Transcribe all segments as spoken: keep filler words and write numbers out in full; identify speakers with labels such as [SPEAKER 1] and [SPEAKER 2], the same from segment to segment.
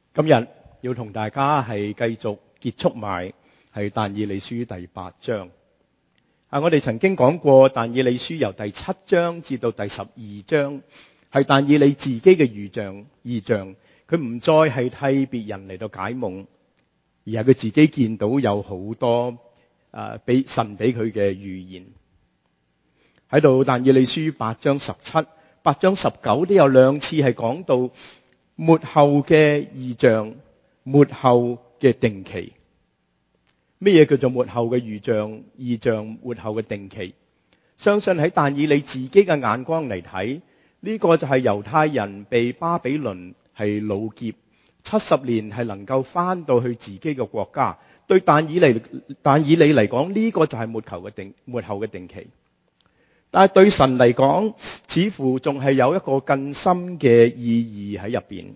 [SPEAKER 1] 今日要同大家係繼續結束埋係但以理書第八章。啊，我哋曾經講過但以理書由第七章至到第十二章係但以理自己嘅預象異象，佢唔再係替別人嚟到解夢，而係佢自己見到有好多誒俾神俾佢嘅預言。喺度但以理書八章十七、八章十九都有兩次係講到末後嘅異象，末後嘅定期。咩嘢叫做末後嘅異象、異象、末後嘅定期？相信喺但以理自己嘅眼光嚟睇，呢個就係猶太人被巴比倫係擄劫七十年，係能夠翻到去自己嘅國家。對但以理但以理嚟講，呢個就係末後嘅定末後嘅定期。但係對神嚟講，似乎仲係有一個更深嘅意義喺入邊。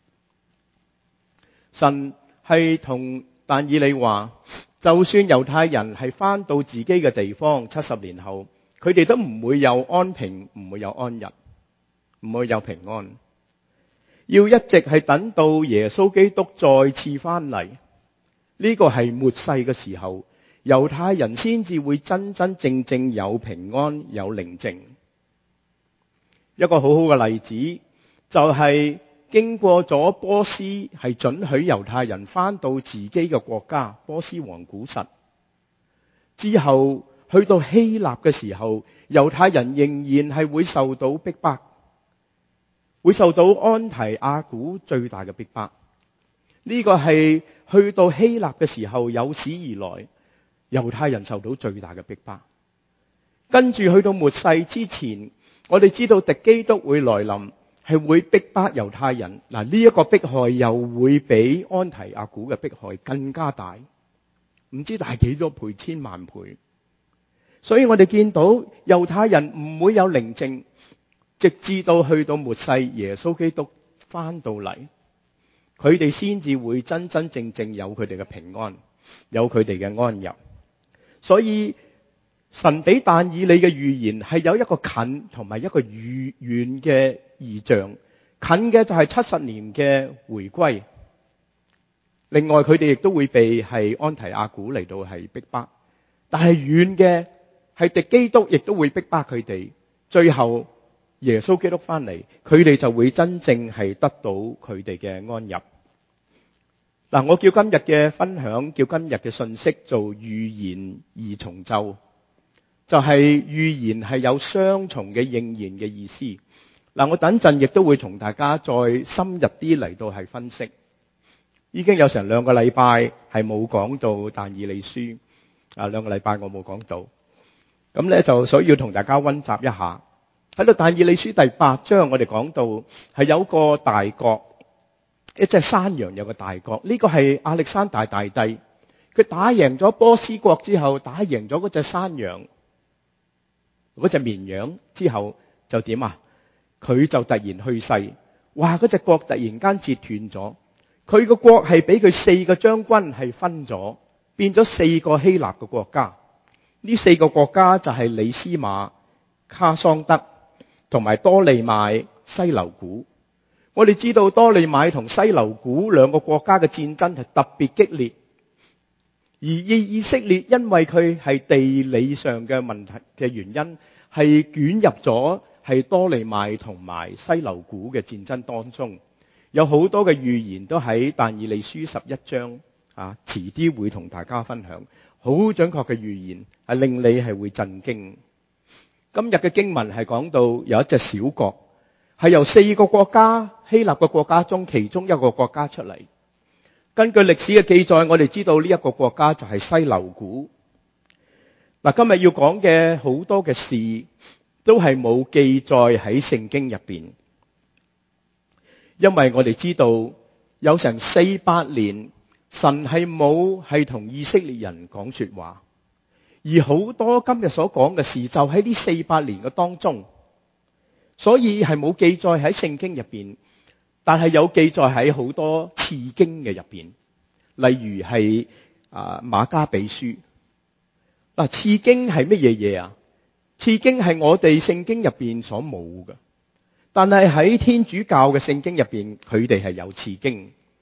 [SPEAKER 1] 神係同但以理話，就算猶太人係翻到自己嘅地方，七十年後，佢哋都唔會有安平，唔會有安逸，唔會有平安。要一直係等到耶穌基督再次翻嚟，呢個係末世嘅時候，猶太人先至會真真正正有平安、有寧靜。一個好好嘅例子就係經過咗波斯係准許猶太人翻到自己嘅國家波斯王古實之後，去到希臘嘅時候，猶太人仍然係會受到逼迫，會受到安提阿古最大嘅逼迫。呢個係去到希臘嘅時候有史以來猶太人受到最大嘅逼迫。跟住去到末世之前，我哋知道敵基督會來臨，係會逼迫猶太人。嗱，呢一個迫害又會比安提阿古嘅迫害更加大，唔知大幾多倍、千萬倍。所以我哋見到猶太人唔會有寧靜，直至到去到末世耶穌基督翻到嚟，佢哋先至會真真正正有佢哋嘅平安，有佢哋嘅安逸。所以神俾但以理嘅預言係有一個近同埋一個遠遠嘅異象。近嘅就係七十年嘅回歸，另外佢哋亦都會被係安提阿古嚟到係逼迫。但係遠嘅係敵基督亦都會逼迫佢哋，最後耶穌基督翻嚟，佢哋就會真正係得到佢哋嘅安逸。嗱，我叫今日嘅分享，叫今日嘅信息做預言二重奏，就係預言係有雙重嘅應驗嘅意思。嗱，我等陣亦都會同大家再深入啲嚟到係分析。已經有成兩個禮拜係冇講到但以理書，啊，兩個禮拜我冇講到，咁咧就所以要同大家溫習一下。喺度但以理書第八章，我哋講到係有個大國。一隻山羊有個大國，呢個係亞歷山大大帝，佢打贏咗波斯國之後，打贏咗嗰隻山羊，嗰隻綿羊之後就點啊？佢就突然去世，哇！嗰隻國突然間截斷咗，佢個國係俾佢四個將軍係分咗，變咗四個希臘嘅國家。呢四個國家就係里斯馬、卡桑德同埋多利買、西流古。我哋知道多利買同西流古兩個國家嘅戰爭係特別激烈，而以以色列因為佢係地理上嘅問題嘅原因，係捲入咗係多利買同埋西流古嘅戰爭當中。有好多嘅預言都喺但以理書十一章啊，遲啲會同大家分享，好準確嘅預言係令你係會震驚。今日嘅經文係講到有一隻小國，係由四個國家希臘嘅國家中其中一個國家出嚟。根據歷史嘅記載，我哋知道呢一個國家就係西流古。嗱，今日要講嘅好多嘅事都係冇記載喺聖經入邊，因為我哋知道有成四百年神係冇係同以色列人講說話，而好多今日所講嘅事就喺呢四百年嘅當中。所以係冇記載喺聖經入邊，但係有記載喺好多次經嘅入邊，例如係啊馬加比書。嗱，次經係乜嘢嘢啊？次經係我哋聖經入邊所冇嘅，但係喺天主教嘅聖經入邊，佢哋係有次經。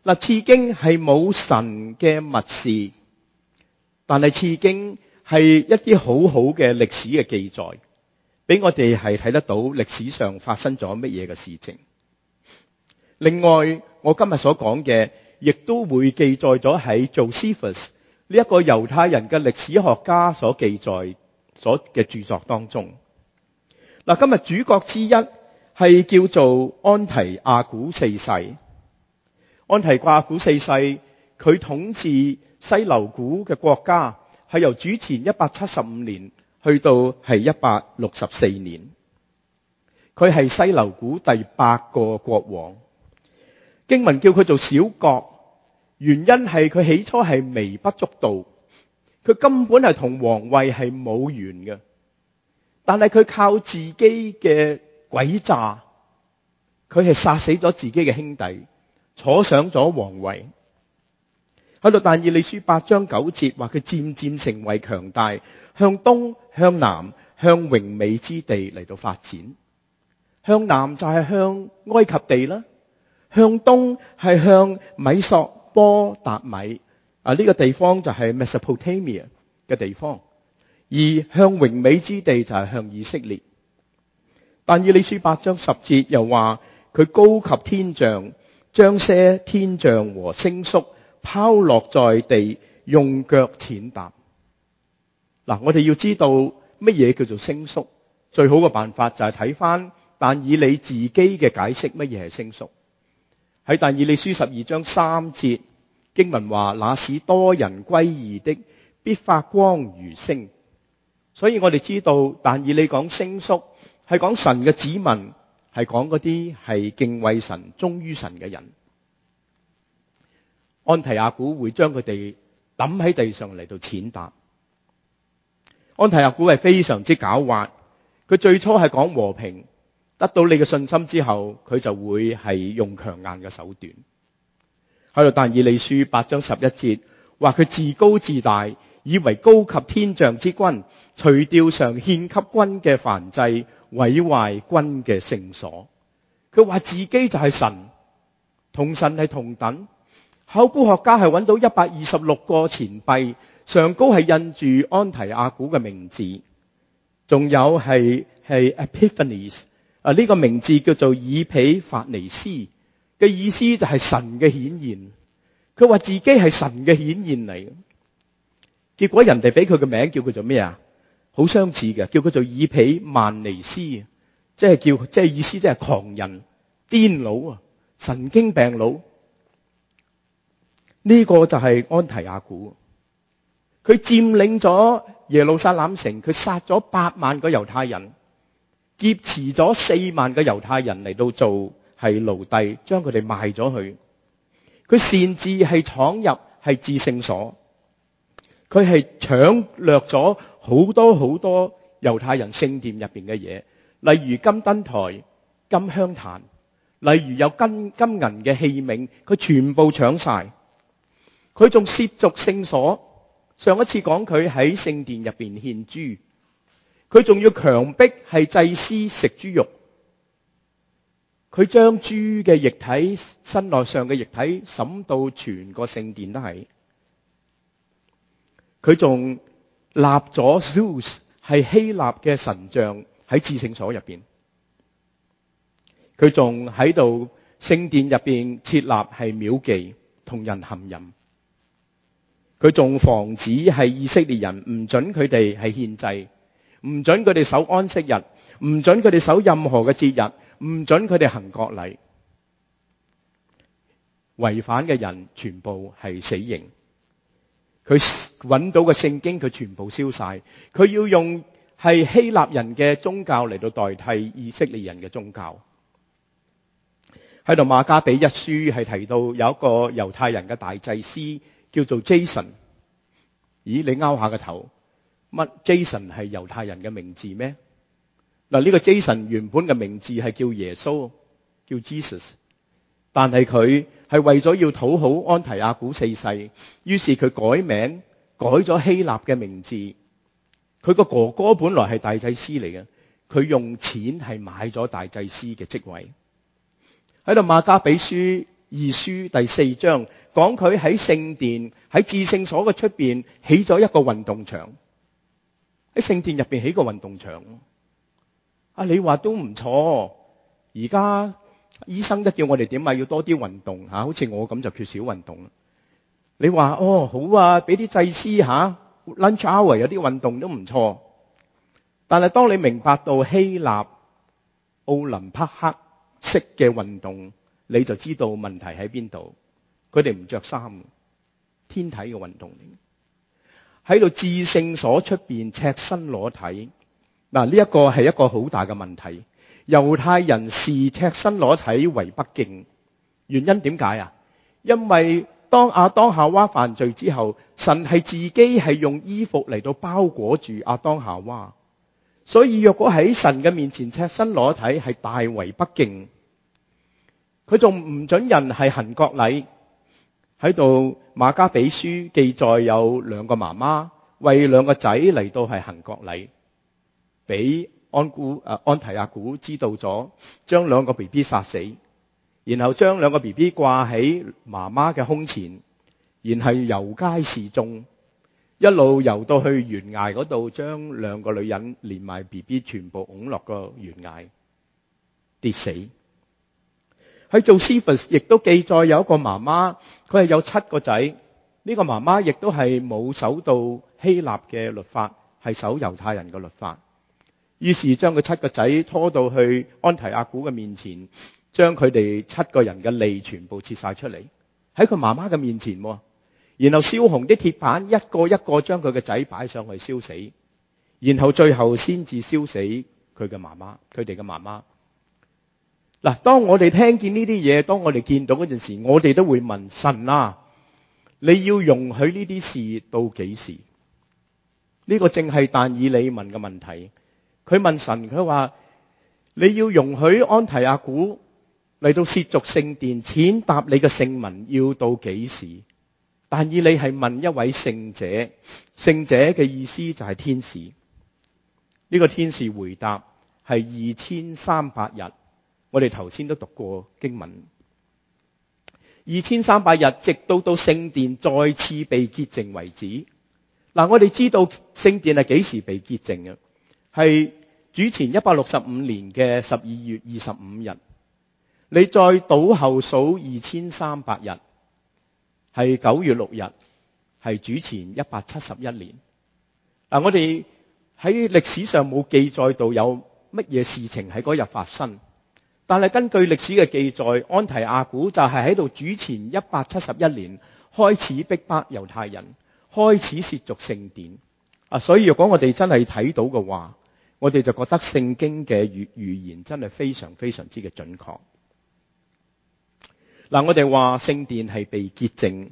[SPEAKER 1] 嗱，次經係冇神嘅默示，但係次經係一啲好好嘅歷史嘅記載，俾我哋係睇得到歷史上發生咗乜嘢嘅事情。另外，我今日所講嘅，亦都會記載咗喺 Josephus 呢一個猶太人嘅歷史學家所記載所嘅著作當中。嗱，今日主角之一係叫做安提阿古四世。安提阿古四世，佢統治西流古嘅國家，係由主前一百七十五年去到係一百六十四年。佢係西流古第八個國王。經文叫佢做小國，原因係佢起初係微不足道，佢根本係同皇位係冇緣嘅。但係佢靠自己嘅詭詐，佢係殺死咗自己嘅兄弟，坐上咗皇位。喺度但以理書八章九節話佢漸漸成為強大，向東向南向榮美之地嚟到發展。向南就係向埃及地啦，向東係向米索波達米啊，呢個地方就係 Mesopotamia 嘅地方，而向榮美之地就係向以色列。但以理書八章十節又話佢高及天象，將些天象和星宿拋落在地，用腳踐踏。嗱，我哋要知道乜嘢叫做星宿，最好嘅辦法就係睇翻但以理自己嘅解釋乜嘢係星宿。喺但以理書十二章三節經文話，那使多人歸義的，必發光如星。所以我哋知道但以理講星宿係講神嘅子民，係講嗰啲係敬畏神忠於神嘅人。安提阿古會將佢哋抌喺地上嚟到踐踏。安提阿古係非常之狡猾，佢最初係講和平，得到你嘅信心之後，佢就會係用強硬嘅手段。喺度但以理書八章十一節話佢自高自大，以為高及天象之君，除掉常獻給君嘅燔祭，毀壞君嘅聖所。佢話自己就係神，同神係同等。考古學家係揾到一百二十六個錢幣，上高係印住安提阿古嘅名字，仲有係係 Epiphanes 啊，呢個名字叫做以毗法尼斯嘅意思就係神嘅顯現。佢話自己係神嘅顯現嚟，結果人哋俾佢嘅名叫佢做咩啊？好相似嘅，叫佢做以毗萬尼斯，即係叫即係意思即係狂人、癲佬啊、神經病佬。呢個就係安提阿古，佢佔領咗耶路撒冷城，佢殺咗八萬個猶太人，劫持咗四萬個猶太人嚟到做係奴隸，將佢哋賣咗去。佢擅自係闖入係至聖所，佢係搶掠咗好多好多猶太人聖殿入邊嘅嘢，例如金燈台、金香壇，例如有金金銀嘅器皿，佢全部搶晒。佢仲褻瀆聖所，上一次講佢喺聖殿入邊獻豬，佢仲要強迫係祭司食豬肉，佢將豬嘅液體、身內上嘅液體滲到全個聖殿都係，佢仲立咗 Zeus 係希臘嘅神像喺至聖所入邊，佢仲喺度聖殿入邊設立係廟妓同人行淫。佢仲防止係以色列人唔准佢哋係獻祭，唔准佢哋守安息日，唔准佢哋守任何嘅節日，唔准佢哋行國禮。違反嘅人全部係死刑。佢揾到嘅聖經佢全部燒晒，佢要用係希臘人嘅宗教嚟到代替以色列人嘅宗教。喺度馬加比一書係提到有一個猶太人嘅大祭司叫做 Jason。咦，你拗下個頭，乜 Jason 係猶太人嘅名字咩？嗱，呢個 Jason 原本嘅名字係叫耶穌，叫 Jesus， 但係佢係為咗要討好安提阿古四世，於是佢改名，改咗希臘嘅名字。佢個哥哥本來係大祭司嚟嘅，佢用錢係買咗大祭司嘅職位。喺度馬加比書二書第四章，講佢喺聖殿喺至聖所嘅出邊起咗一個運動場，喺聖殿入邊起個運動場。啊，你話都唔錯。而家醫生都叫我哋點啊，要多啲運動吓，好似我咁就缺少運動。你話哦好啊，俾啲祭司吓 lunch hour 有啲運動都唔錯。但係當你明白到希臘奧林匹克式嘅運動，你就知道問題喺邊度。佢哋唔着衫，天體嘅運動嚟，喺度至聖所出邊赤身裸體。嗱，呢一個係一個好大嘅問題。猶太人視赤身裸體為不敬，原因點解啊？因為當亞當夏娃犯罪之後，神係自己係用衣服嚟到包裹住亞當夏娃，所以若果喺神嘅面前赤身裸體係大為不敬。佢仲唔准人係行割禮。喺度馬加比書記載有兩個媽媽為兩個仔嚟到係行割禮，俾安古誒安提阿古知道咗，將兩個 B B 殺死，然後將兩個 B B 掛喺媽媽嘅胸前，然後遊街示眾，一路遊到去懸崖嗰度，將兩個女人連埋 B B 全部拱落個懸崖跌死。喺做詩篇亦都記載有一個媽媽，佢係有七個仔，呢個媽媽亦都係冇守到希臘嘅律法，係守猶太人嘅律法。於是將佢七個仔拖到去安提阿古嘅面前，將佢哋七個人嘅脷全部切晒出嚟，喺佢媽媽嘅面前，然後燒紅啲鐵板，一個一個將佢嘅仔擺上去燒死，然後最後先至燒死佢嘅媽媽，佢哋嘅媽媽。嗱，當我哋聽見呢啲嘢，當我哋見到嗰陣時，我哋都會問神啊，你要容許呢啲事到幾時？呢個正係但以理問嘅問題。佢問神，佢話你要容許安提阿古嚟到褻瀆聖殿，踐踏你嘅聖民，要到幾時？但以理係問一位聖者，聖者嘅意思就係天使。呢個天使回答係二千三百日。我哋頭先都讀過經文，二千三百日，直到到聖殿再次被潔淨為止。嗱，我哋知道聖殿係幾時被潔淨嘅？係主前一百六十五年嘅十二月二十五日。你再倒後數二千三百日，係九月六日，係主前一百七十一年。嗱，我哋喺歷史上冇記載到有乜嘢事情喺嗰日發生。但係根據歷史嘅記載，安提阿古就係喺度主前一百七十一年開始逼迫猶太人，開始褻瀆聖殿。啊，所以如果我哋真係睇到嘅話，我哋就覺得聖經嘅預預言真係非常非常之嘅準確。嗱，我哋話聖殿係被潔淨，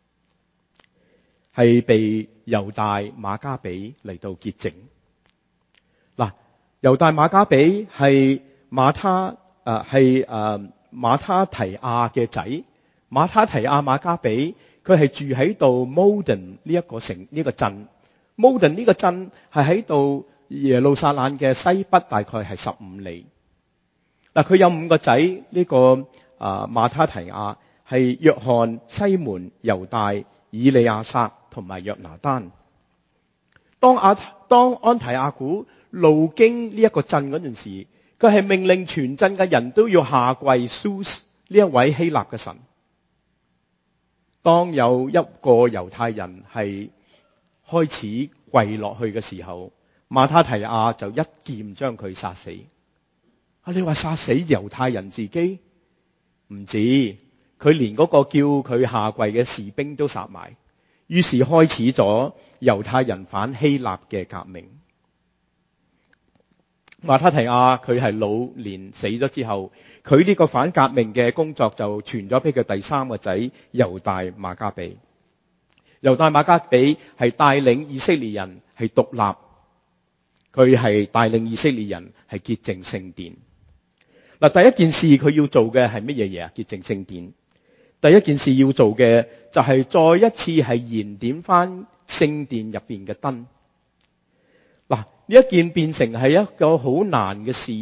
[SPEAKER 1] 係被猶大馬加比嚟到潔淨。嗱，猶大馬加比係馬他。誒，係誒馬他提亞嘅仔，馬他提亞馬加比，佢係住喺度 Modin 呢一個城呢個鎮。Modin 呢個鎮係喺度耶路撒冷嘅西北，大概係十五里。嗱，佢有五個仔，呢、這個誒馬他提亞係約翰、西門、猶大、以利亞撒同埋約拿單。當阿當安提阿古路經呢一個鎮嗰陣時，佢係命令全鎮嘅人都要下跪 Zeus 呢一位希臘嘅神。當有一個猶太人係開始跪落去嘅時候，馬他提亞就一劍將佢殺死。啊，你話殺死猶太人自己？唔止，佢連嗰個叫佢下跪嘅士兵都殺埋。於是開始咗猶太人反希臘嘅革命。馬他提亞佢係老年死咗之後，佢呢個反革命嘅工作就傳咗俾佢第三個仔猶大馬加比。猶大馬加比係帶領以色列人係獨立，佢係帶領以色列人係潔淨聖殿。嗱，第一件事佢要做嘅係乜嘢嘢啊？潔淨聖殿。第一件事要做嘅就係再一次係燃點翻聖殿入邊嘅燈。嗱，呢一件變成係一個好難嘅事，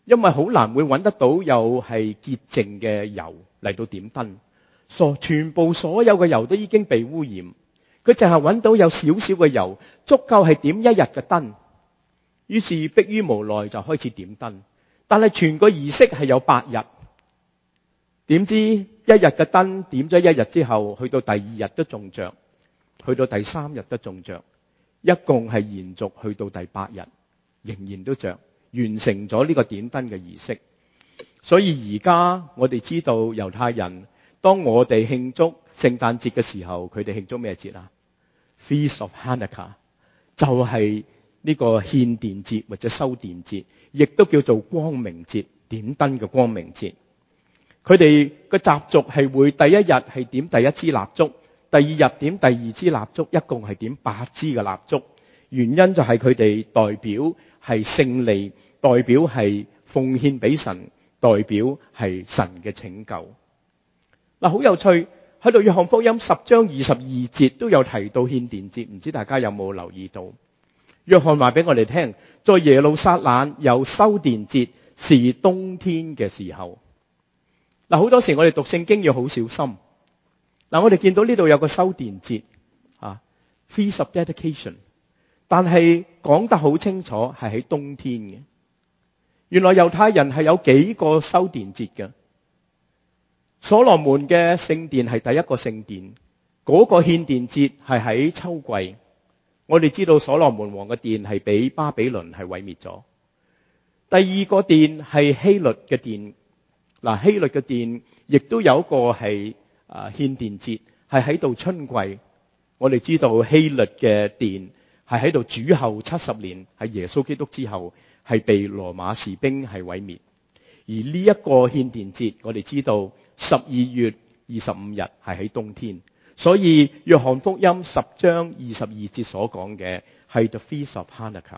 [SPEAKER 1] 因為好難會揾得到有係潔淨嘅油嚟到點燈，所全部所有嘅油都已經被污染，佢淨係揾到有少少嘅油，足夠係點一日嘅燈。於是迫於無奈就開始點燈，但係全個儀式係有八日，點知一日嘅燈點咗一日之後，去到第二日都仲着，去到第三日都仲着，一共係延續去到第八日仍然都着，完成咗呢個點燈嘅儀式。所以而家我哋知道猶太人當我哋慶祝聖誕節嘅時候，佢哋慶祝咩節啊？ Feast of Hanukkah 就係呢個獻殿節或者修殿節，亦都叫做光明節，點燈嘅光明節。佢哋嘅習俗係會第一日係點第一支蠟燭，第二日點第二支蠟燭，一共係點八支嘅蠟燭。原因就係佢哋代表係勝利，代表係奉獻俾神，代表係神嘅拯救。嗱，好有趣，喺度約翰福音十章二十二節都有提到獻殿節，唔知大家有冇留意到？約翰話俾我哋聽，在耶路撒冷有修殿節，是冬天嘅時候。嗱，好多時我哋讀聖經要好小心。嗱，我哋見到呢度有個修殿節啊 ，Feast of Dedication， 但係講得好清楚係喺冬天嘅。原來猶太人係有幾個修殿節嘅。所羅門嘅聖殿係第一個聖殿，嗰個獻殿節係喺秋季。我哋知道所羅門王嘅殿係俾巴比倫係毀滅咗。第二個殿係希律嘅殿，嗱，希律嘅殿亦都有一個係啊獻殿節，係喺度春季。我哋知道希律嘅殿係喺度主後七十年，係耶穌基督之後係被羅馬士兵係毀滅。而呢一個獻殿節，我哋知道十二月二十五日係喺冬天。所以約翰福音十章二十二節所講嘅係 The Feast of Hanukkah。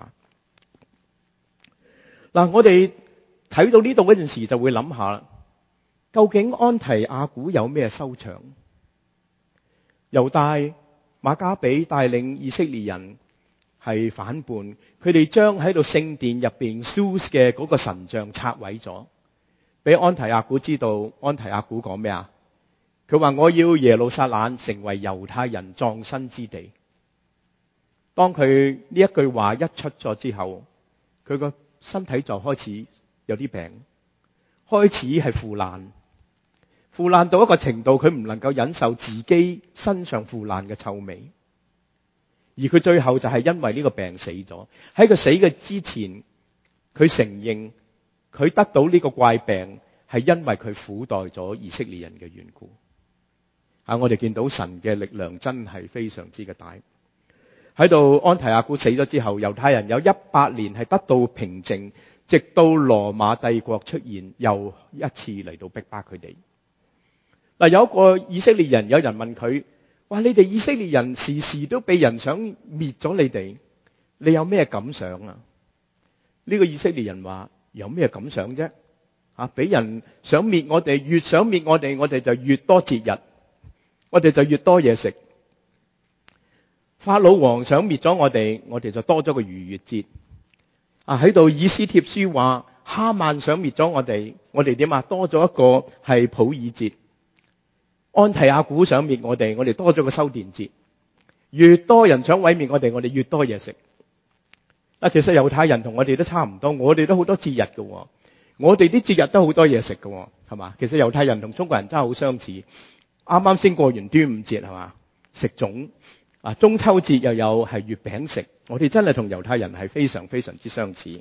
[SPEAKER 1] 嗱，我哋睇到呢度嗰陣時就會諗下啦，究竟安提阿古有咩收場？猶大馬加比帶領以色列人係反叛，佢哋將喺度聖殿入邊 Zeus 嘅嗰個神像拆毀咗，俾安提阿古知道。安提阿古講咩啊？佢話我要耶路撒冷成為猶太人葬身之地。當佢呢一句話一出咗之後，佢個身體就開始有啲病，開始係腐爛，腐爛到一個程度，佢唔能夠忍受自己身上腐爛嘅臭味，而佢最後就係因為呢個病死咗。喺佢死嘅之前，佢承認佢得到呢個怪病係因為佢苦待咗以色列人嘅緣故。啊！我哋見到神嘅力量真係非常之嘅大。喺度安提阿古死咗之後，猶太人有一百年係得到平靜，直到羅馬帝國出現，又一次嚟到逼迫佢哋。嗱，有一個以色列人，有人問佢：哇！你哋以色列人時時都被人想滅咗你哋，你有咩感想啊？呢個以色列人話：有咩感想啫？啊，俾人想滅我哋，越想滅我哋，我哋就越多節日。我哋就越多嘢食。法老王想滅咗我哋，我哋就多咗個逾越節。啊，喺度以斯帖書話哈曼想滅咗我哋，我哋點啊？多咗一個係普爾節。安提阿古想滅我哋，我哋多咗個修殿節。越多人想毀滅我哋，我哋越多嘢食。啊，其實猶太人同我哋都差唔多，我哋都好多節日㗎。我哋啲節日都好多嘢食㗎，係嘛？其實猶太人同中國人真係好相似。啱啱先過完端午節，係嘛？食粽啊，中秋節又有係月餅食。我哋真係同猶太人係非常非常之相似。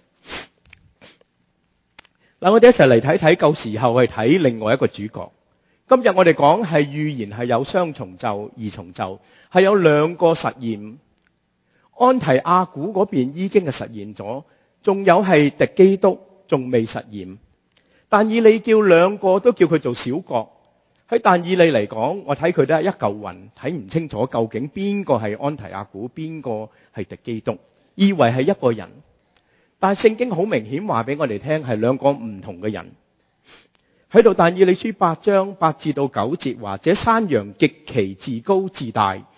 [SPEAKER 1] 嗱，我哋一齊嚟睇睇舊時候去睇另外一個主角。今日我哋講係預言係有雙重奏、二重奏，係有兩個實驗。安提阿古嗰邊已經係實現咗，仲有係敵基督仲未實現。但以理叫兩個都叫佢做小國。喺但以理嚟講，我睇佢都係一嚿雲，睇唔清楚究竟邊個係安提阿古，邊個係敵基督，以為係一個人。但係聖經好明顯話俾我哋聽，係兩個唔同嘅人。喺度但以理書八章八至到九節話：這山羊極其自高自大，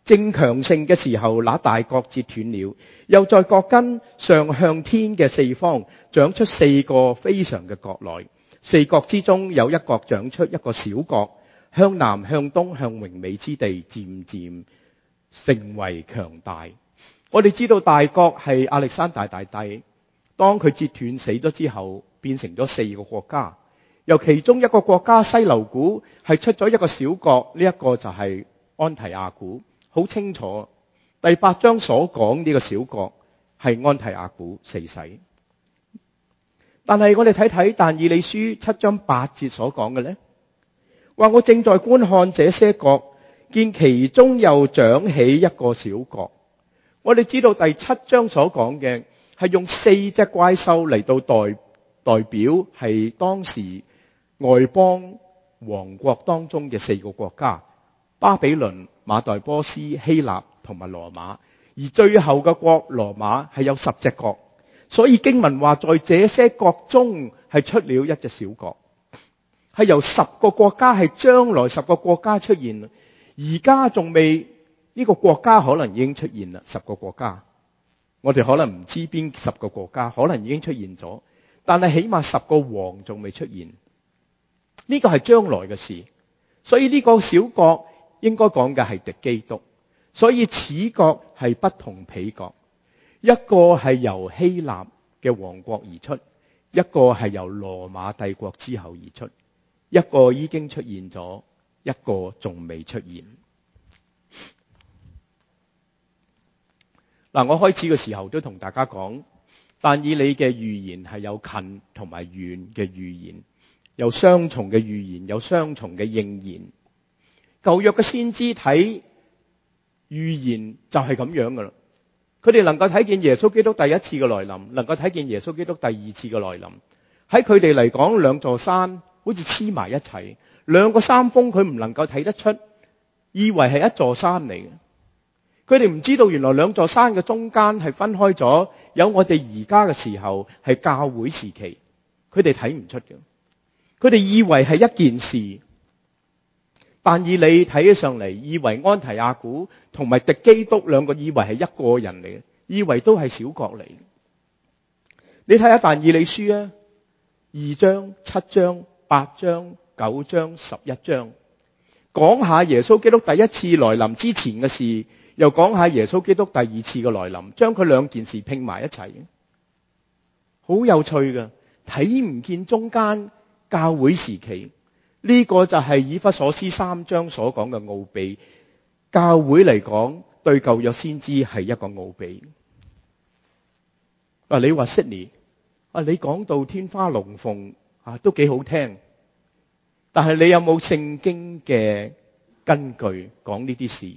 [SPEAKER 1] 正強盛嘅時候，那大角折斷了，又在角根上向天嘅四方長出四個非常嘅角來，四角之中有一角長出一個小角，向南向東向榮美之地漸漸成為強大。我哋知道大角係亞歷山大大帝，當佢折斷死咗之後，變成咗四個國家，由其中一個國家西流古係出咗一個小角，呢、這、一個就係安提阿古。好清楚，第八章所講呢個小角係安提阿古四世。但係我哋睇睇但以理書七章八節所講嘅呢，話我正在觀看這些角，見其中又長起一個小角。我哋知道第七章所講嘅係用四隻怪獸嚟到代代表係當時外邦王國當中嘅四個國家：巴比倫、馬代波斯、希臘同埋羅馬。而最後嘅國羅馬係有十隻角，所以經文話在這些角中係出了一隻小角，係由十個國家，係將來十個國家出現。而家仲未，呢個國家可能已經出現啦，十個國家。我哋可能唔知邊十個國家，可能已經出現咗，但係起碼十個王仲未出現。呢個係將來嘅事，所以呢個小角應該講嘅係敵基督。所以此角係不同彼角，一個係由希臘嘅王國而出，一個係由羅馬帝國之後而出，一個已經出現咗，一個仲未出現。嗱，我開始嘅時候都同大家講，但以理嘅預言係有近同埋遠嘅預言，有雙重嘅預言，有雙重嘅應驗。舊約嘅先知睇預言就係咁樣噶啦，佢哋能夠睇見耶穌基督第一次嘅來臨，能夠睇見耶穌基督第二次嘅來臨。喺佢哋嚟講，兩座山好似黐埋一齊，兩個山峰佢唔能夠睇得出，以為係一座山嚟嘅。佢哋唔知道原來兩座山嘅中間係分開咗，有我哋而家嘅時候係教會時期，佢哋睇唔出嘅。佢哋以為係一件事。但以理睇起上嚟，以為安提阿古同埋敵基督兩個以為係一個人嚟嘅，以為都係小角嚟。你睇下但以理書啊，二章、七章、八章、九章、十一章，講下耶穌基督第一次來臨之前嘅事，又講下耶穌基督第二次嘅來臨，將佢兩件事拼埋一齊，好有趣㗎，睇唔見中間教會時期。呢個就係以弗所書三章所講嘅奧秘，教會嚟講對舊約先知係一個奧秘。啊，你話 Sydney 啊，你講到天花龍鳳啊，都幾好聽，但係你有冇聖經嘅根據講呢啲事？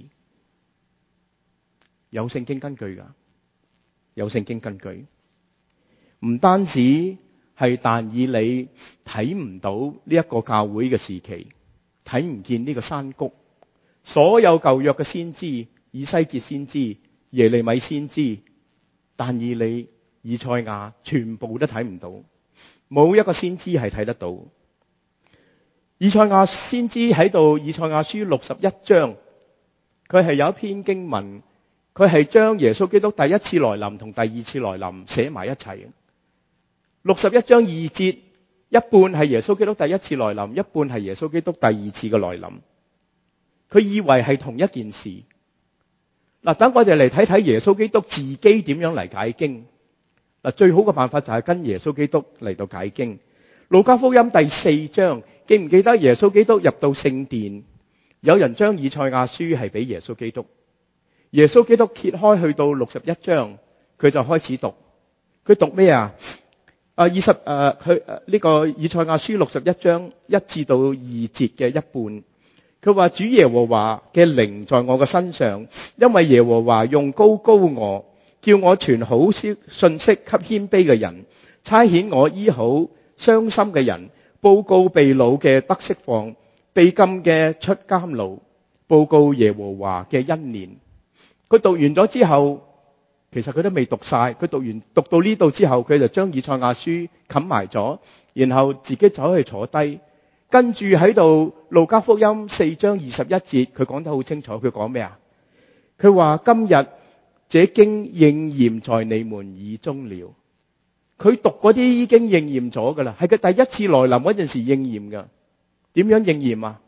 [SPEAKER 1] 有聖經根據噶，有聖經根據，唔單止。係但以理睇唔到呢一個教會嘅時期，睇唔見呢個山谷。所有舊約嘅先知，以西結先知、耶利米先知、但以理、以賽亞，全部都睇唔到，冇一個先知係睇得到。以賽亞先知喺度，以賽亞書六十一章，佢係有一篇經文，佢係將耶穌基督第一次來臨同第二次來臨寫埋一齊。六十一章二節，一半係耶穌基督第一次來臨，一半係耶穌基督第二次嘅來臨。佢以為係同一件事。嗱，等我哋嚟睇睇耶穌基督自己點樣嚟解經。嗱，最好嘅辦法就係跟耶穌基督嚟到解經。路加福音第四章，記唔記得耶穌基督入到聖殿，有人將以賽亞書係俾耶穌基督，耶穌基督揭開去到六十一章，佢就開始讀。佢讀咩啊？啊，二十誒，佢誒呢個以賽亞書六十一章一至到二節嘅一半，佢話主耶和華嘅靈在我嘅身上，因為耶和華用膏膏我，叫我傳好消信息給謙卑嘅人，差遣我醫好傷心嘅人，報告被擄嘅得釋放，被禁嘅出監牢，報告耶和華嘅恩年。佢讀完咗之後。其實佢都未讀晒，佢讀完讀到呢度之後，佢就將以賽亞書冚埋咗，然後自己走去坐低，跟住喺度路加福音四章二十一節，佢講得好清楚，佢講咩啊？ 佢話今日這經應驗在你們耳中了。佢讀嗰啲已經應驗咗噶啦，係佢第一次來臨嗰陣時應驗噶。點樣應驗啊？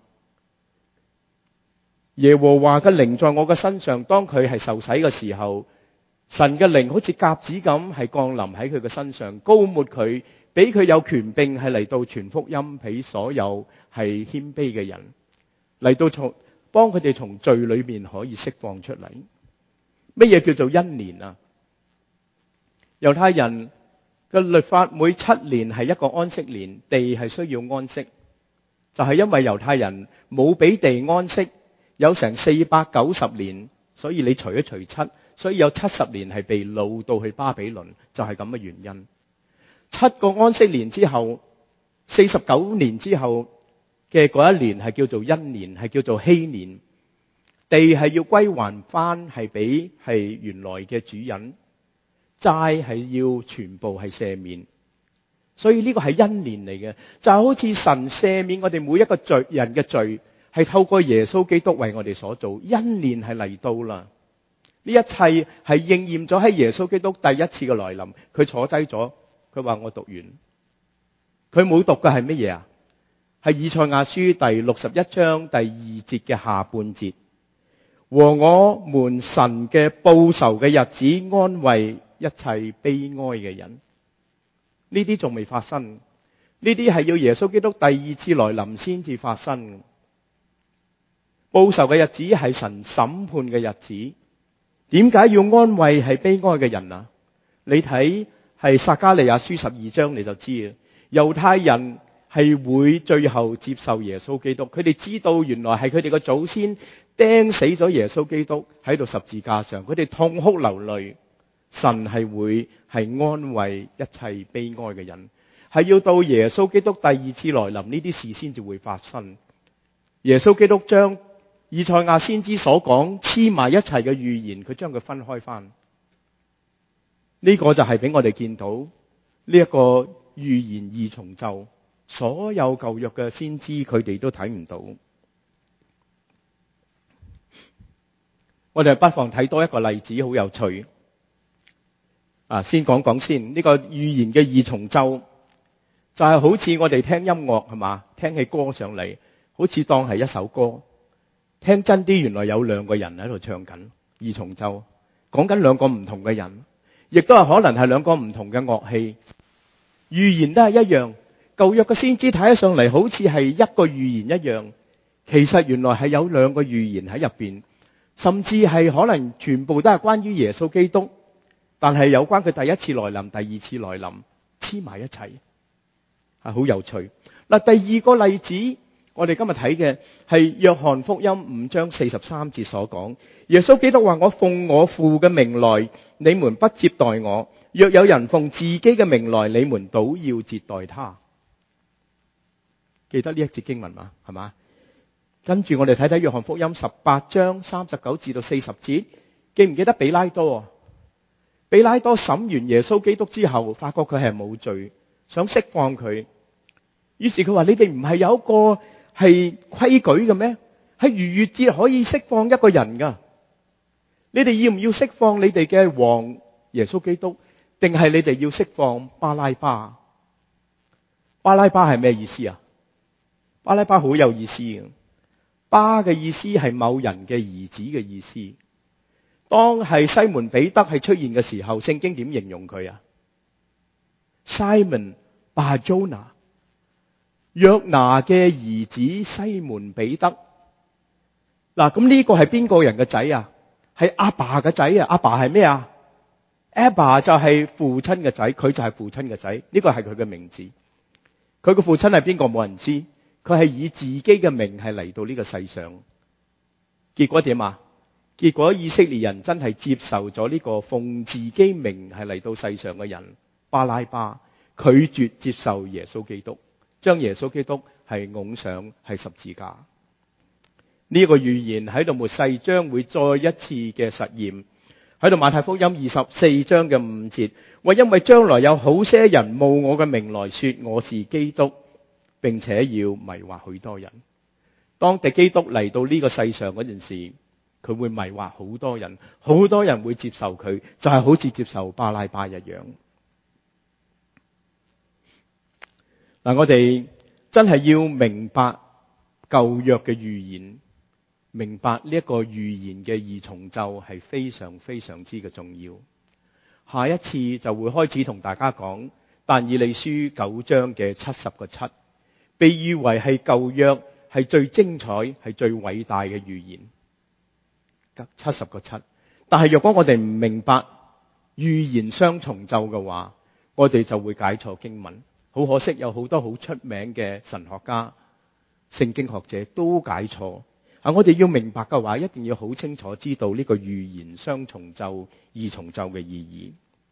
[SPEAKER 1] 耶和華嘅靈在我嘅身上，當佢係受洗嘅時候，神嘅靈好似鴿子咁係降臨喺佢嘅身上，膏抹佢，俾佢有權柄係嚟到傳福音俾所有係謙卑嘅人，嚟到從幫佢哋從罪裏面可以釋放出嚟。乜嘢叫做恩年啊？猶太人嘅律法每七年係一個安息年，地係需要安息，就係因為猶太人冇俾地安息，有成四百九十年，所以你除一除七，所以有七十年係被擄到去巴比倫，就係咁嘅原因。七個安息年之後，四十九年之後嘅嗰一年係叫做恩年，係叫做禧年，地係要歸還翻係俾係原來嘅主人，債係要全部係赦免，所以呢個係恩年嚟嘅，就好似神赦免我哋每一個罪人嘅罪，係透過耶穌基督為我哋所做，恩年係嚟到啦。呢一切係應驗咗喺耶穌基督第一次嘅來臨。佢坐低咗，佢話我讀完，佢冇讀嘅係乜嘢啊？係以賽亞書第六十一章第二節嘅下半節，和我們神嘅報仇嘅日子，安慰一切悲哀嘅人。呢啲仲未發生，呢啲係要耶穌基督第二次來臨先至發生。報仇嘅日子係神審判嘅日子。點解要安慰係悲哀嘅人啊？你睇係撒迦利亞書十二章你就知啊。猶太人係會最後接受耶穌基督，佢哋知道原來係佢哋嘅祖先釘死咗耶穌基督喺度十字架上，佢哋痛哭流淚。神係會係安慰一切悲哀嘅人，係要到耶穌基督第二次來臨，呢啲事先至會發生。耶穌基督將以賽亞先知所講黐埋一齊嘅預言，佢將佢分開翻。呢個就係俾我哋見到呢一個預言二重奏，所有舊約嘅先知佢哋都睇唔到。我哋不妨睇多一個例子，好有趣。啊，先講講先，呢個預言嘅二重奏就係好似我哋聽音樂係嘛，聽起歌上嚟，好似當係一首歌。聽真啲，原來有兩個人喺度唱緊二重奏，講緊兩個唔同嘅人，亦都係可能係兩個唔同嘅樂器。預言都係一樣，舊約嘅先知睇起上嚟好似係一個預言一樣，其實原來係有兩個預言喺入邊，甚至係可能全部都係關於耶穌基督，但係有關佢第一次來臨、第二次來臨黐埋一齊，係好有趣。嗱，第二個例子。我哋今日睇嘅係約翰福音五章四十三節所講，耶穌基督話：我奉我父嘅名來，你們不接待我；若有人奉自己嘅名來，你們倒要接待他。記得呢一節經文嘛？係嘛？跟住我哋睇睇約翰福音十八章三十九至到四十節，記唔記得比拉多？比拉多審完耶穌基督之後，發覺佢係冇罪，想釋放佢，於是佢話：你哋唔係有一個係規矩嘅咩？喺逾越節可以釋放一個人噶。你哋要唔要釋放你哋嘅王耶穌基督？定係你哋要釋放巴拉巴？巴拉巴係咩意思啊？巴拉巴好有意思嘅。巴嘅意思係某人嘅兒子嘅意思。當係西門彼得係出現嘅時候，聖經點形容佢啊？ Simon Bar-Jonah，約拿嘅兒子西門彼得。嗱，咁呢個係邊個人嘅仔啊？係阿爸嘅仔啊！阿爸係咩啊？阿爸就係父親嘅仔，佢就係父親嘅仔。呢個係佢嘅名字。佢嘅父親係邊個？冇人知。佢係以自己嘅名係嚟到呢個世上。結果點啊？結果以色列人真係接受咗呢個奉自己名係嚟到世上嘅人巴拉巴，拒絕接受耶穌基督。將耶穌基督係拱上係十字架。呢、這個預言喺度末世將會再一次嘅實驗。喺度馬太福音二十四章嘅五節，話因為將來有好些人冒我嘅名來說我是基督，並且要迷惑許多人。當敵基督嚟到呢個世上嗰陣時， 佢會迷惑好多人，好多人會接受佢，就係好似接受巴拉巴一樣。嗱，我哋真係要明白舊約嘅預言，明白呢一個預言嘅二重奏係非常非常之嘅重要。下一次就會開始同大家講但以理書九章嘅七十個七，被譽為係舊約係最精彩、係最偉大嘅預言。七十個七，但係若果我哋唔明白預言雙重奏嘅話，我哋就會解錯經文。好可惜，有好多好出名嘅神學家、聖經學者都解錯。啊，我哋要明白嘅話，一定要好清楚知道呢個預言雙重奏、二重奏嘅意義。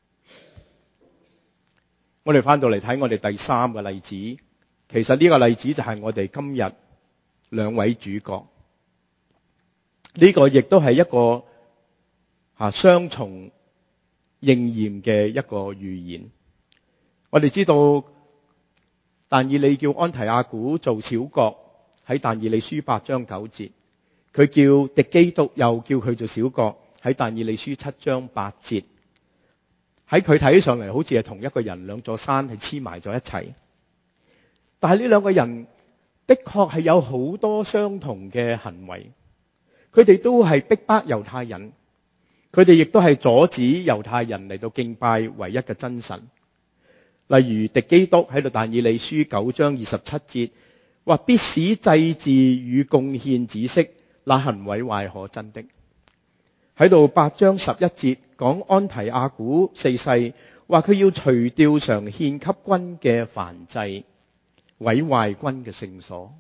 [SPEAKER 1] 我哋翻到嚟睇我哋第三個例子，其實呢個例子就係我哋今日兩位主角。呢個亦都係一個啊雙重應驗嘅一個預言。我哋知道但以理叫安提阿古做小國，喺但以理書八章九節，佢叫敵基督又叫佢做小國，喺但以理書七章八節。喺佢睇起上嚟好似係同一個人，兩座山係黐埋咗一齊。但係呢兩個人的確係有好多相同嘅行為，佢哋都係逼迫猶太人，佢哋亦都係阻止猶太人嚟到敬拜唯一嘅真神。例如敵基督喺度但以理書九章二十七節話，必使祭祀與貢獻止息，那行毀壞可憎的。喺度八章十一節講安提阿古四世話佢要除掉常獻給君嘅燔祭，毀壞君嘅聖所。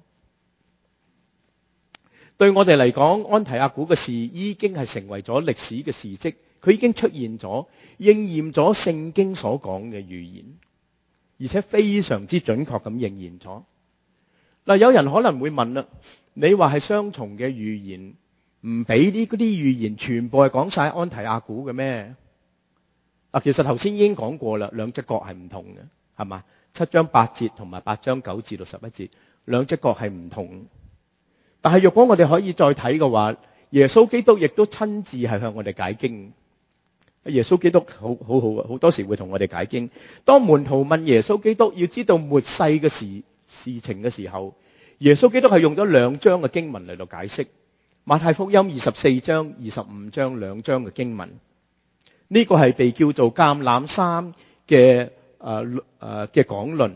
[SPEAKER 1] 對我哋嚟講，安提阿古嘅事已經係成為咗歷史嘅事蹟，佢已經出現咗，應驗咗聖經所講嘅預言，而且非常之準確咁應驗咗。嗱，有人可能會問啦，你話係雙重嘅預言，唔俾啲嗰啲預言全部係講晒安提阿古嘅咩？嗱，其實頭先已經講過啦，兩隻角係唔同嘅，係嘛？七章八節同埋八章九至到十一節，兩隻角係唔同。但係若果我哋可以再睇嘅話，耶穌基督亦都親自係向我哋解經。耶穌基督好好好啊，好多時會同我哋解經。當門徒問耶穌基督要知道末世嘅事事情嘅時候，耶穌基督係用咗兩章嘅經文嚟到解釋。馬太福音二十四章、二十五章兩章嘅經文，呢個係被叫做橄欖山嘅誒誒嘅講論。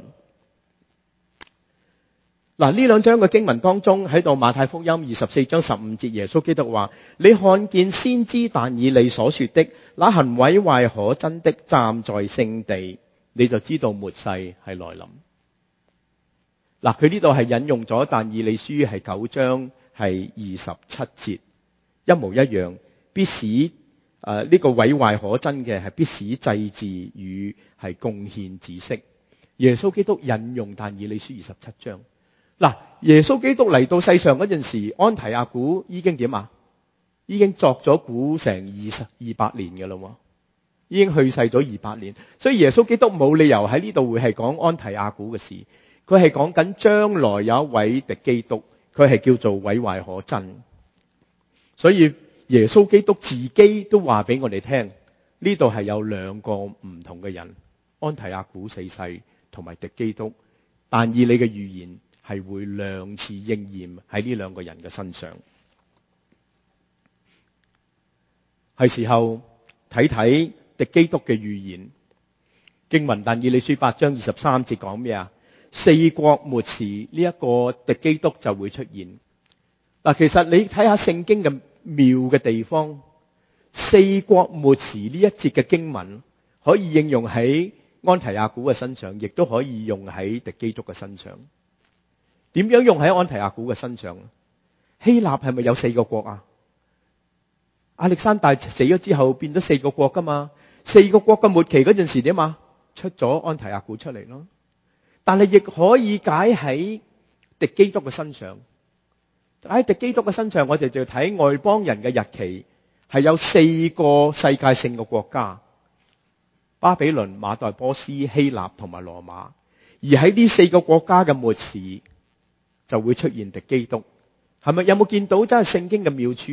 [SPEAKER 1] 嗱，呢兩章嘅經文當中，喺度馬太福音二十四章十五節，耶穌基督話：你看見先知但以理所說的，那行毀壞可憎的站在聖地，你就知道末世係來臨。嗱，佢呢度係引用咗但以理書係九章係二十七節，一模一樣。必使誒呢個毀壞可憎嘅係必使祭祀與係貢獻止息。耶穌基督引用但以理書二十七章。嗱，耶穌基督嚟到世上嗰陣時，安提阿古已經點啊？已經作咗古成二十二百年嘅啦，已經去世咗二百年。所以耶穌基督冇理由喺呢度會係講安提阿古嘅事，佢係講緊將來有一位敵基督，佢係叫做毀壞可憎。所以耶穌基督自己都話俾我哋聽，呢度係有兩個唔同嘅人，安提阿古四世同埋敵基督，但以理嘅預言係會兩次應驗喺呢兩個人嘅身上。係時候睇睇敵基督嘅預言。經文但以理書八章二十三節講咩啊？四國末時呢一個敵基督就會出現。嗱，其實你睇下聖經嘅妙嘅地方，四國末時呢一節嘅經文可以應用喺安提阿古嘅身上，亦都可以用喺敵基督嘅身上。點樣用喺安提阿古嘅身上？希臘係咪有四個國啊？亞歷山大死咗之後變咗四個國噶嘛？四個國嘅末期嗰陣時點啊？出咗安提阿古出嚟咯。但係亦可以解喺敵基督嘅身上。喺敵基督嘅身上，我哋就睇外邦人嘅日期係有四個世界性嘅國家：巴比倫、馬代波斯、希臘同埋羅馬。而喺呢四個國家嘅末時就會出現敵基督。係咪有冇見到真係聖經嘅妙處？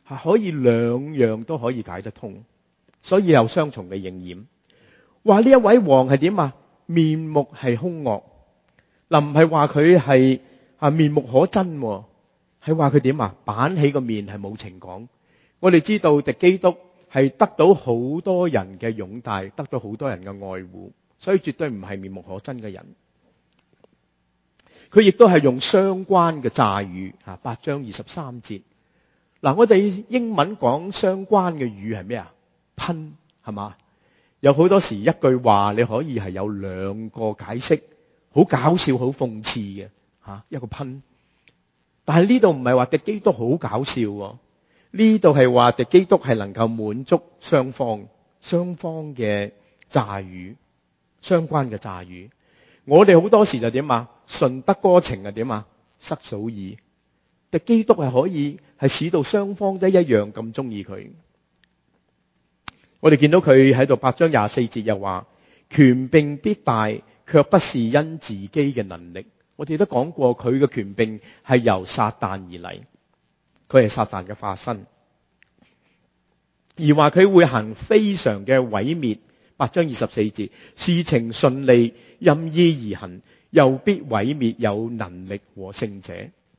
[SPEAKER 1] 係可以兩樣都可以解得通，所以有雙重嘅應驗。話呢一位王係點啊？面目係兇惡，嗱唔係話佢係啊面目可憎，係話佢點啊？板起個面係冇情講。我哋知道敵基督係得到好多人嘅擁戴，得到好多人嘅愛護，所以絕對唔係面目可憎嘅人。佢亦都係用相關嘅詐語啊，八章二十三節。嗱，我哋英文講相關嘅語係咩啊？噴係嘛？有好多時一句話你可以係有兩個解釋，好搞笑、好諷刺嘅吓，一個噴。但係呢度唔係話敵基督好搞笑喎，呢度係話敵基督係能夠滿足雙方雙方嘅詐語，相關嘅詐語。我哋好多時就點啊？順得哥情啊點啊？失嫂意。敵基督係可以係使到雙方都一樣咁中意佢。我哋見到佢喺度八章廿四節又話，權柄必大，卻不是因自己嘅能力。我哋都講過，佢嘅權柄係由撒旦而嚟，佢係撒旦嘅化身。而話佢會行非常嘅毀滅，八章二十四節，事情順利，任意而行，又必毀滅有能力和勝者。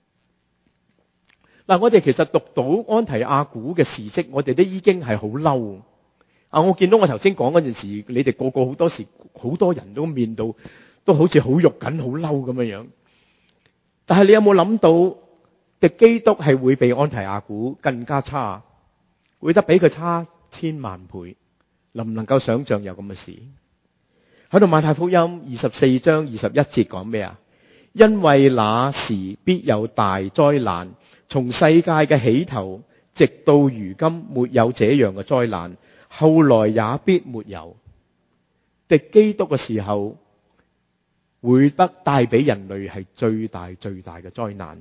[SPEAKER 1] 嗱，我哋其實讀到安提阿古嘅事蹟，我哋都已經係好嬲。啊！我見到我頭先講嗰陣時，你哋個個好多時好多人都面到都好似好肉緊、好嬲咁樣樣。但係你有冇諗到敵基督係會比安提阿古更加差，會得比佢差千萬倍？能唔能夠想象有咁嘅事？喺度馬太福音二十四章二十一節講咩啊？因為那時必有大災難，從世界嘅起頭直到如今沒有這樣嘅災難。後來也必沒有。敵基督嘅時候會得帶俾人類係最大最大嘅災難。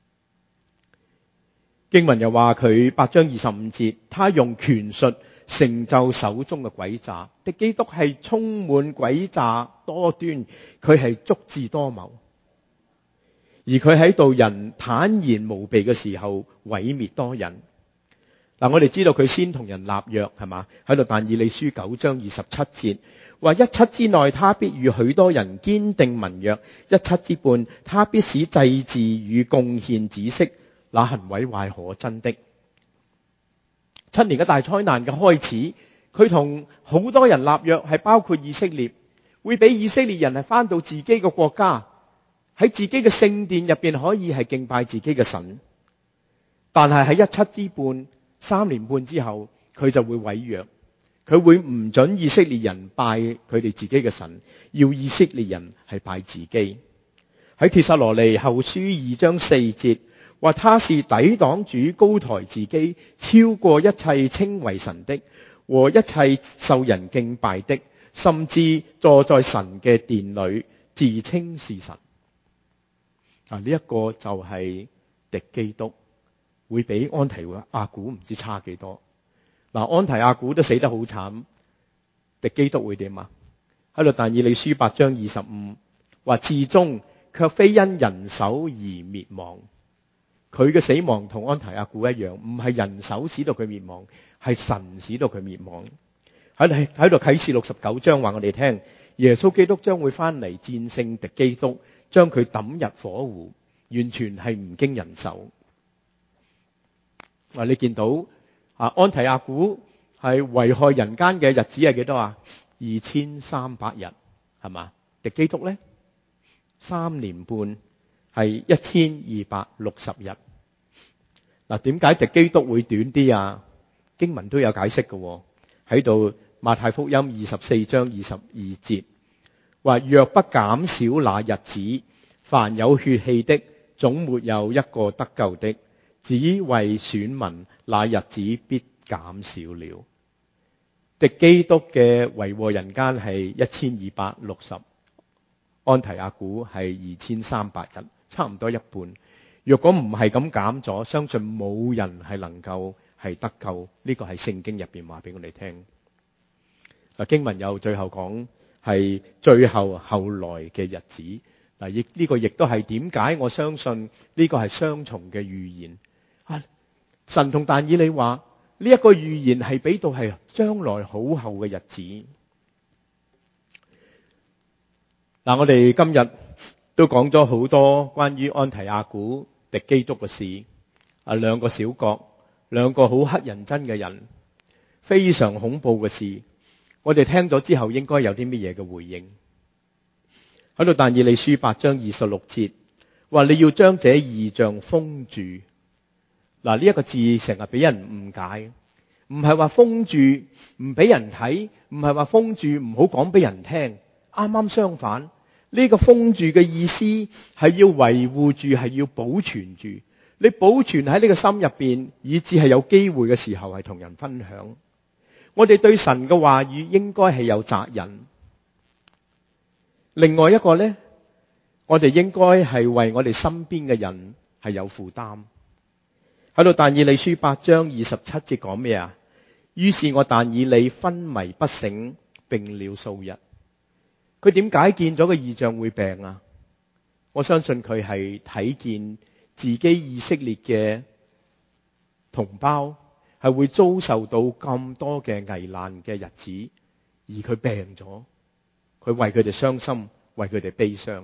[SPEAKER 1] 經文又話佢八章二十五節，他用權術成就手中嘅詭詐。敵基督係充滿詭詐多端，佢係足智多謀，而佢喺度人坦然無備嘅時候毀滅多人。嗱，我哋知道佢先同人立約係嘛？喺度但以理書九章二十七節話，一七之內他必與許多人堅定盟約，一七之半他必使祭祀與貢獻止息，那行毀壞可憎的。七年嘅大災難嘅開始，佢同好多人立約，係包括以色列，會俾以色列人係翻到自己嘅國家，喺自己嘅聖殿入邊可以係敬拜自己嘅神。但係喺一七之半三年半之後，佢就會毀約，佢會唔准以色列人拜佢哋自己嘅神，要以色列人係拜自己。喺帖撒羅尼後書二章四節話，他是抵擋主，高抬自己，超過一切稱為神的和一切受人敬拜的，甚至坐在神嘅殿裏，自稱是神。啊，呢一個就係敵基督。會比安提阿古唔知差幾多。嗱，安提阿古都死得好慘，敵基督會點啊？喺度但以理書八章二十五話，至終卻非因人手而滅亡。佢嘅死亡同安提阿古一樣，唔係人手使到佢滅亡，係神使到佢滅亡。喺喺度啟示六十九章話我哋聽，耶穌基督將會翻嚟戰勝敵基督，將佢抌入火湖，完全係唔經人手。嗱，你見到啊，安提阿古係危害人間嘅日子係幾多啊？二千三百日係嘛？敵基督咧三年半係一千二百六十日。嗱，點解敵基督會短啲啊？經文都有解釋嘅。喺度馬太福音二十四章二十二節話，若不減少那日子，凡有血氣的總沒有一個得救的。只為選民，那日子必減少了。敵基督嘅為禍人間係一千二百六十，安提阿古係二千三百日，差唔多一半。若果唔係咁減咗，相信冇人係能夠係得救。呢個係聖經入邊話俾我哋聽。嗱，經文又最後講係最後後來嘅日子。嗱，亦呢個亦都係點解我相信呢個係雙重嘅預言。啊！ 神同但以理話呢一個預言係俾到係將來好後嘅日子。嗱，我哋今日都講咗好多關於安提阿古敵基督嘅事，啊，兩個小國，兩個好乞人憎嘅人，非常恐怖嘅事。我哋聽咗之後應該有啲乜嘢嘅回應？喺度但以理書八章二十六節話，你要將這異象封住。嗱，呢一個字成日俾人誤解，唔係話封住唔俾人睇，唔係話封住唔好講俾人聽，啱啱相反。呢個封住嘅意思係要維護住，係要保存住。你保存喺呢個心入邊，以至係有機會嘅時候係同人分享。我哋對神嘅話語應該係有責任。另外一個呢，我哋應該係為我哋身邊嘅人係有負擔。喺度但以理書八章二十七節講咩啊？於是我但以理昏迷不醒，病了數日。佢點解見咗個異象會病啊？我相信佢係睇見自己以色列嘅同胞係會遭受到咁多嘅危難嘅日子，而佢病咗，佢為佢哋傷心，為佢哋悲傷。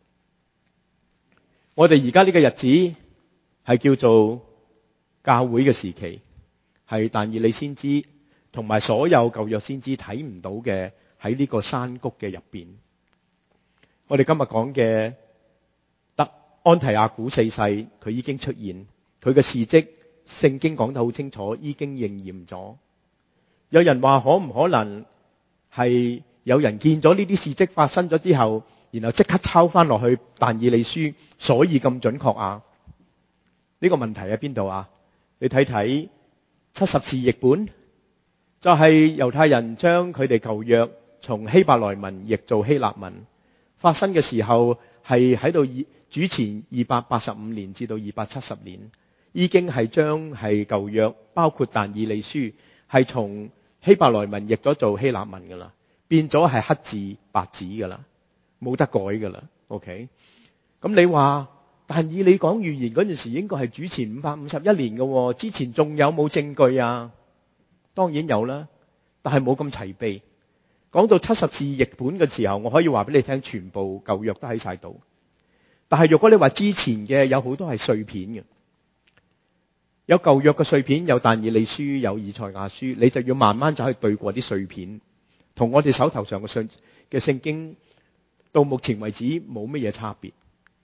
[SPEAKER 1] 我哋而家呢個日子係叫做教會嘅時期，係但以理先知同埋所有舊約先知睇唔到嘅。喺呢個山谷嘅入邊，我哋今日講嘅得安提阿古四世，佢已經出現，佢嘅事蹟聖經講得好清楚，已經應驗咗。有人話可唔可能係有人見咗呢啲事蹟發生咗之後，然後即刻抄翻落去但以理書，所以咁準確啊？呢個問題喺邊度啊？你睇睇七十士譯本，就係猶太人將佢哋舊約從希伯來文譯做希臘文，發生嘅時候係喺度主前二百八十五年至到二百七十年，已經係將係舊約包括但以理書係從希伯來文譯咗做希臘文噶啦，變咗係黑字白紙噶啦，冇得改噶啦。OK， 咁你話但以理講預言嗰陣時應該係主前五百五十一年噶，之前仲有冇證據啊？當然有啦，但係冇咁齊備。講到七十士譯本嘅時候，我可以話俾你聽，全部舊約都喺晒度。但係如果你話之前嘅有好多係碎片嘅，有舊約嘅碎片，有但以理書，有以賽亞書，你就要慢慢走去對過啲碎片，同我哋手頭上嘅聖嘅聖經到目前為止冇乜嘢差別。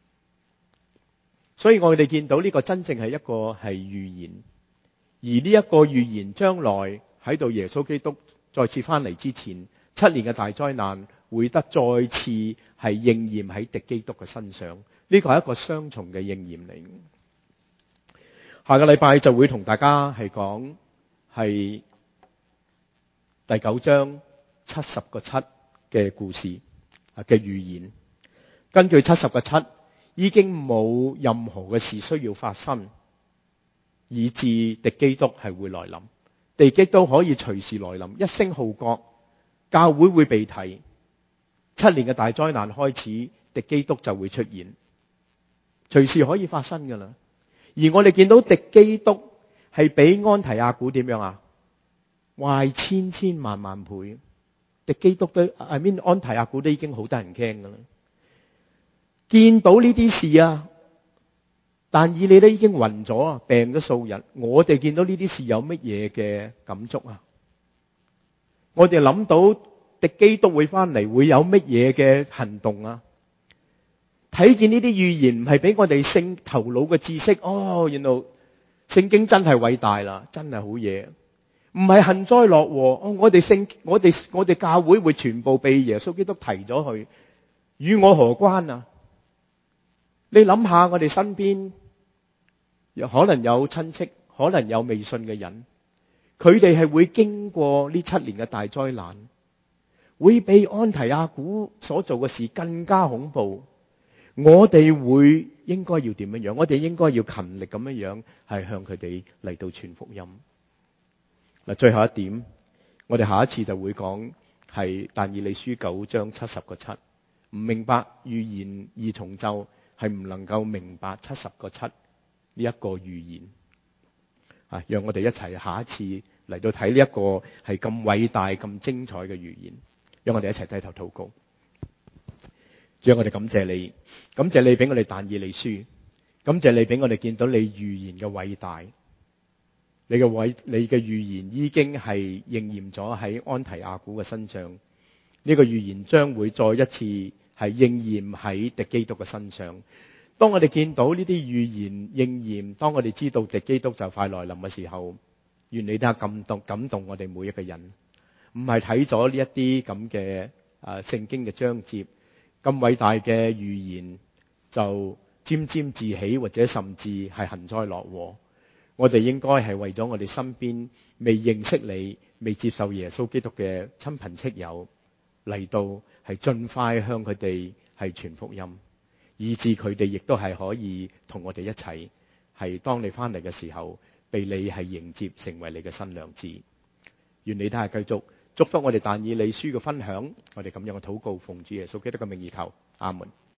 [SPEAKER 1] 所以我哋見到呢個真正係一個係預言，而呢一個預言將來喺度耶穌基督再次翻嚟之前，七年嘅大災難會得再次係應驗喺敵基督嘅身上，呢個係一個雙重嘅應驗嚟。下個禮拜就會同大家係講係第九章七十個七嘅故事嘅預言。根據七十個七，已經冇任何嘅事需要發生，以致敵基督係會來臨。敵基督可以隨時來臨，一聲號角，教會會被提，七年嘅大災難開始，敵基督就會出現，隨時可以發生噶啦。而我哋見到敵基督係比安提阿古點樣啊？壞千千萬萬倍。敵基督都 I mean 安提阿古都已經好得人驚噶啦。見到呢啲事啊，但以理都已經暈咗啊，病咗數日。我哋見到呢啲事有乜嘢嘅感觸啊？我哋諗到敵基督會翻嚟，會有乜嘢嘅行動啊？睇見呢啲預言唔係俾我哋聖頭腦嘅知識，哦，原來聖經真係偉大啦，真係好嘢。唔係幸災樂禍，哦，我哋聖我哋我哋教會會全部被耶穌基督提咗去，與我何關啊？你諗下，我哋身邊有可能有親戚，可能有未信嘅人，佢哋係會經過呢七年嘅大災難，會比安提阿古所做嘅事更加恐怖。我哋會應該要點樣樣？我哋應該要勤力咁樣樣，係向佢哋嚟到傳福音。嗱，最後一點，我哋下一次就會講係但以理書九章七十個七。唔明白預言二重奏，係唔能夠明白七十個七呢一個預言。 啊，讓我哋一齊下一次嚟到睇呢一個係咁偉大、咁精彩嘅預言。讓我哋一齊低頭禱告。主啊，我哋感謝你，感謝你俾我哋但以理書，感謝你俾我哋見到你預言嘅偉大。你嘅偉，你嘅預言已經係應驗咗喺安提阿古嘅身上。呢個預言將會再一次係應驗喺敵基督嘅身上。當我哋見到呢啲預言應驗，當我哋知道敵基督就快來臨嘅時候，願你都係感動感動我哋每一個人，唔係睇咗呢一啲咁嘅誒聖經嘅章節，咁偉大嘅預言就沾沾自喜，或者甚至係幸災樂禍。我哋應該係為咗我哋身邊未認識你、未接受耶穌基督嘅親朋戚友嚟到，係盡快向佢哋係傳福音，以致佢哋亦都係可以同我哋一齊，係當你翻嚟嘅時候，被你係迎接成為你嘅新娘子。願你都係繼續祝福我哋但以理書嘅分享，我哋咁樣嘅禱告，奉主耶穌基督嘅名義求，阿門。